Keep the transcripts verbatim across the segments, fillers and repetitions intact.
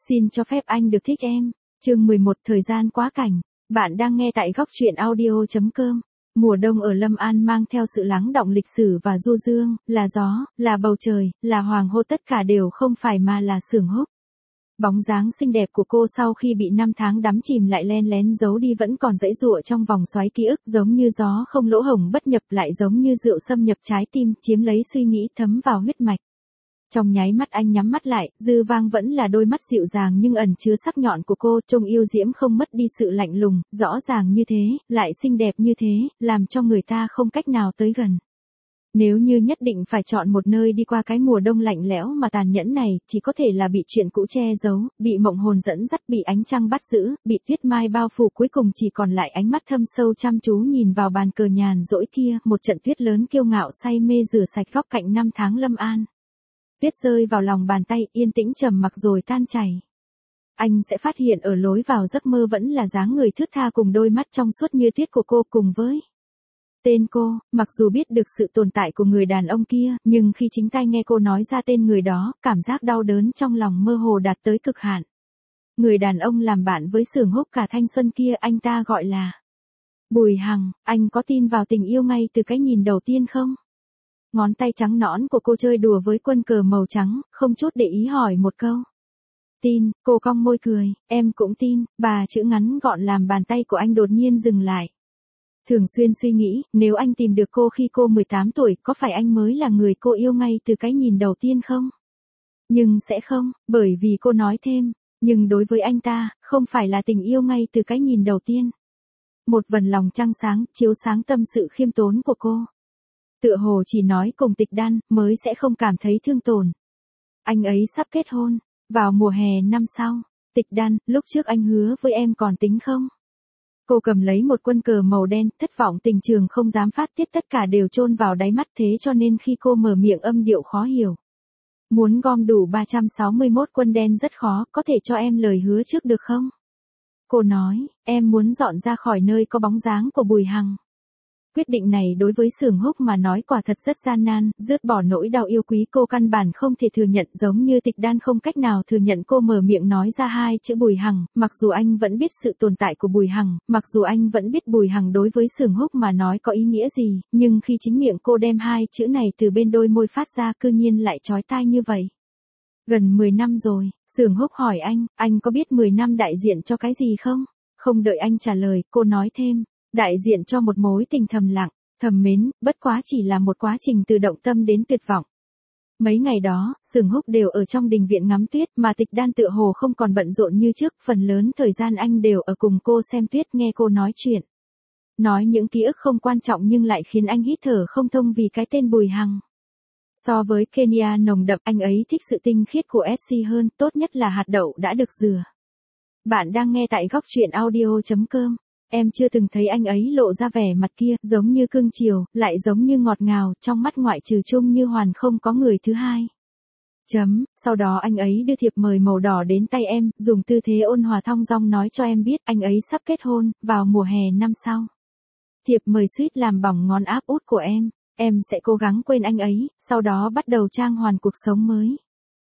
Xin cho phép anh được thích em. Chương mười một Thời gian quá cảnh. Bạn đang nghe tại góc truyện audio.com. Mùa đông ở Lâm An mang theo sự lắng đọng lịch sử và du dương, là gió, là bầu trời, là hoàng hôn, tất cả đều không phải mà là Sưởng Húc. Bóng dáng xinh đẹp của cô sau khi bị năm tháng đắm chìm lại len lén giấu đi vẫn còn giãy giụa trong vòng xoáy ký ức, giống như gió không lỗ hổng bất nhập, lại giống như rượu xâm nhập trái tim, chiếm lấy suy nghĩ, thấm vào huyết mạch. Trong nháy mắt anh nhắm mắt lại, dư vang vẫn là đôi mắt dịu dàng nhưng ẩn chứa sắc nhọn của cô, trông yêu diễm không mất đi sự lạnh lùng, rõ ràng như thế, lại xinh đẹp như thế, làm cho người ta không cách nào tới gần. Nếu như nhất định phải chọn một nơi đi qua cái mùa đông lạnh lẽo mà tàn nhẫn này, chỉ có thể là bị chuyện cũ che giấu, bị mộng hồn dẫn dắt, bị ánh trăng bắt giữ, bị tuyết mai bao phủ, cuối cùng chỉ còn lại ánh mắt thâm sâu chăm chú nhìn vào bàn cờ nhàn rỗi kia, một trận tuyết lớn kiêu ngạo say mê rửa sạch góc cạnh năm tháng Lâm An. Tuyết rơi vào lòng bàn tay, yên tĩnh trầm mặc rồi tan chảy. Anh sẽ phát hiện ở lối vào giấc mơ vẫn là dáng người thướt tha cùng đôi mắt trong suốt như tuyết của cô, cùng với tên cô. Mặc dù biết được sự tồn tại của người đàn ông kia, nhưng khi chính tai nghe cô nói ra tên người đó, cảm giác đau đớn trong lòng mơ hồ đạt tới cực hạn. Người đàn ông làm bạn với Sưởng Húc cả thanh xuân kia, anh ta gọi là Bùi Hằng. Anh có tin vào tình yêu ngay từ cái nhìn đầu tiên không? Ngón tay trắng nõn của cô chơi đùa với quân cờ màu trắng, không chút để ý hỏi một câu. Tin, cô cong môi cười, em cũng tin. Bà chữ ngắn gọn làm bàn tay của anh đột nhiên dừng lại. Thường xuyên suy nghĩ, nếu anh tìm được cô khi cô mười tám tuổi, có phải anh mới là người cô yêu ngay từ cái nhìn đầu tiên không? Nhưng sẽ không, bởi vì cô nói thêm, nhưng đối với anh ta, không phải là tình yêu ngay từ cái nhìn đầu tiên. Một vần lòng trăng sáng, chiếu sáng tâm sự khiêm tốn của cô. Tựa hồ chỉ nói cùng Tịch Đan, mới sẽ không cảm thấy thương tổn. Anh ấy sắp kết hôn, vào mùa hè năm sau. Tịch Đan, lúc trước anh hứa với em còn tính không? Cô cầm lấy một quân cờ màu đen, thất vọng tình trường không dám phát tiết, tất cả đều chôn vào đáy mắt, thế cho nên khi cô mở miệng âm điệu khó hiểu. Muốn gom đủ ba trăm sáu mươi mốt quân đen rất khó, có thể cho em lời hứa trước được không? Cô nói, em muốn dọn ra khỏi nơi có bóng dáng của Bùi Hằng. Quyết định này đối với Sưởng Húc mà nói quả thật rất gian nan, dứt bỏ nỗi đau yêu quý cô căn bản không thể thừa nhận, giống như Tịch Đan không cách nào thừa nhận cô mở miệng nói ra hai chữ Bùi Hằng, mặc dù anh vẫn biết sự tồn tại của Bùi Hằng, mặc dù anh vẫn biết Bùi Hằng đối với Sưởng Húc mà nói có ý nghĩa gì, nhưng khi chính miệng cô đem hai chữ này từ bên đôi môi phát ra, cư nhiên lại chói tai như vậy. Gần mười năm rồi, Sưởng Húc hỏi anh, anh có biết mười năm đại diện cho cái gì không? Không đợi anh trả lời, cô nói thêm. Đại diện cho một mối tình thầm lặng, thầm mến, bất quá chỉ là một quá trình từ động tâm đến tuyệt vọng. Mấy ngày đó, Sưởng Húc đều ở trong đình viện ngắm tuyết, mà Tịch Đan tựa hồ không còn bận rộn như trước, phần lớn thời gian anh đều ở cùng cô xem tuyết, nghe cô nói chuyện. Nói những ký ức không quan trọng nhưng lại khiến anh hít thở không thông vì cái tên Bùi Hằng. So với Kenya nồng đậm, anh ấy thích sự tinh khiết của Essie hơn, tốt nhất là hạt đậu đã được rửa. Bạn đang nghe tại góc truyện audio.com. Em chưa từng thấy anh ấy lộ ra vẻ mặt kia, giống như cưng chiều, lại giống như ngọt ngào, trong mắt ngoại trừ Chung Như Hoàn không có người thứ hai. Chấm, sau đó anh ấy đưa thiệp mời màu đỏ đến tay em, dùng tư thế ôn hòa thong dong nói cho em biết anh ấy sắp kết hôn, vào mùa hè năm sau. Thiệp mời suýt làm bỏng ngón áp út của em, em sẽ cố gắng quên anh ấy, sau đó bắt đầu trang hoàn cuộc sống mới.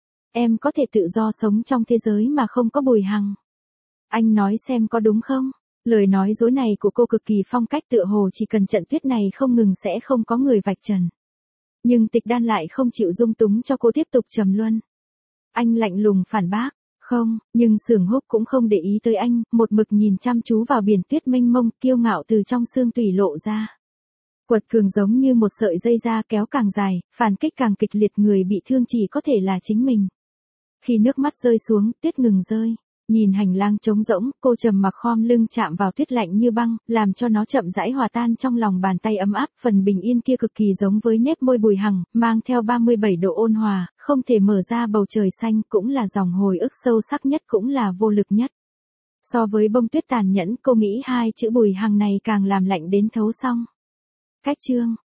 Em có thể tự do sống trong thế giới mà không có Bùi Hằng. Anh nói xem có đúng không? Lời nói dối này của cô cực kỳ phong cách, tựa hồ chỉ cần trận tuyết này không ngừng sẽ không có người vạch trần. Nhưng Tịch Đan lại không chịu dung túng cho cô tiếp tục trầm luân. Anh lạnh lùng phản bác, không, nhưng Sưởng Húc cũng không để ý tới anh, một mực nhìn chăm chú vào biển tuyết mênh mông, kiêu ngạo từ trong xương tủy lộ ra. Quật cường giống như một sợi dây da kéo càng dài, phản kích càng kịch liệt, người bị thương chỉ có thể là chính mình. Khi nước mắt rơi xuống, tuyết ngừng rơi. Nhìn hành lang trống rỗng, cô trầm mặc khom lưng chạm vào tuyết lạnh như băng, làm cho nó chậm rãi hòa tan trong lòng bàn tay ấm áp, phần bình yên kia cực kỳ giống với nếp môi Bùi Hằng, mang theo ba mươi bảy độ ôn hòa, không thể mở ra bầu trời xanh, cũng là dòng hồi ức sâu sắc nhất, cũng là vô lực nhất. So với bông tuyết tàn nhẫn, cô nghĩ hai chữ Bùi Hằng này càng làm lạnh đến thấu xong. Cách chương